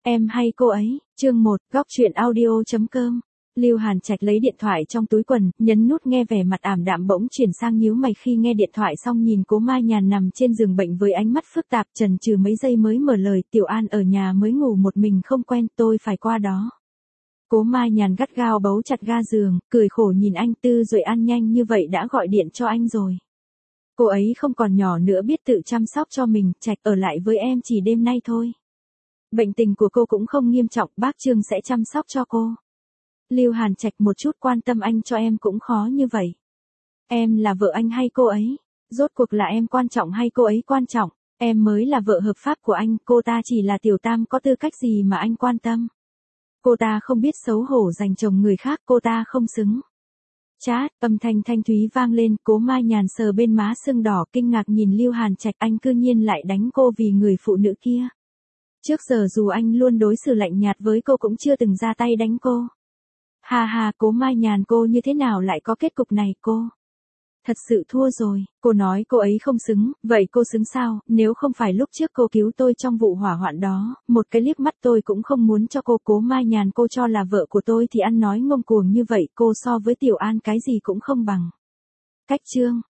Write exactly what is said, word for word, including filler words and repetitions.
Em hay cô ấy, chương một, góc truyện audio chấm com. Lưu Hàn Trạch lấy điện thoại trong túi quần, nhấn nút nghe, vẻ mặt ảm đạm bỗng chuyển sang nhíu mày khi nghe điện thoại xong, nhìn Cố Mai Nhàn nằm trên giường bệnh với ánh mắt phức tạp, chần chừ mấy giây mới mở lời, Tiểu An ở nhà mới ngủ một mình không quen, tôi phải qua đó. Cố Mai Nhàn gắt gao bấu chặt ga giường, cười khổ nhìn anh, Tư Duệ An nhanh như vậy đã gọi điện cho anh rồi. Cô ấy không còn nhỏ nữa, biết tự chăm sóc cho mình, Trạch ở lại với em chỉ đêm nay thôi. Bệnh tình của cô cũng không nghiêm trọng, bác Trương sẽ chăm sóc cho cô. Lưu Hàn Trạch một chút quan tâm anh cho em cũng khó như vậy. Em là vợ anh hay cô ấy? Rốt cuộc là em quan trọng hay cô ấy quan trọng? Em mới là vợ hợp pháp của anh, cô ta chỉ là tiểu tam, có tư cách gì mà anh quan tâm? Cô ta không biết xấu hổ giành chồng người khác, cô ta không xứng. Chát, âm thanh thanh thúy vang lên, Cố Mai Nhàn sờ bên má sưng đỏ, kinh ngạc nhìn Lưu Hàn Trạch, anh cư nhiên lại đánh cô vì người phụ nữ kia. Trước giờ dù anh luôn đối xử lạnh nhạt với cô cũng chưa từng ra tay đánh cô. Ha ha, Cố Mai Nhàn, cô như thế nào lại có kết cục này cô? Thật sự thua rồi, cô nói cô ấy không xứng, vậy cô xứng sao? Nếu không phải lúc trước cô cứu tôi trong vụ hỏa hoạn đó, một cái liếc mắt tôi cũng không muốn cho cô. Cố Mai Nhàn, cô cho là vợ của tôi thì ăn nói ngông cuồng như vậy, cô so với Tiểu An cái gì cũng không bằng. Cách Trương,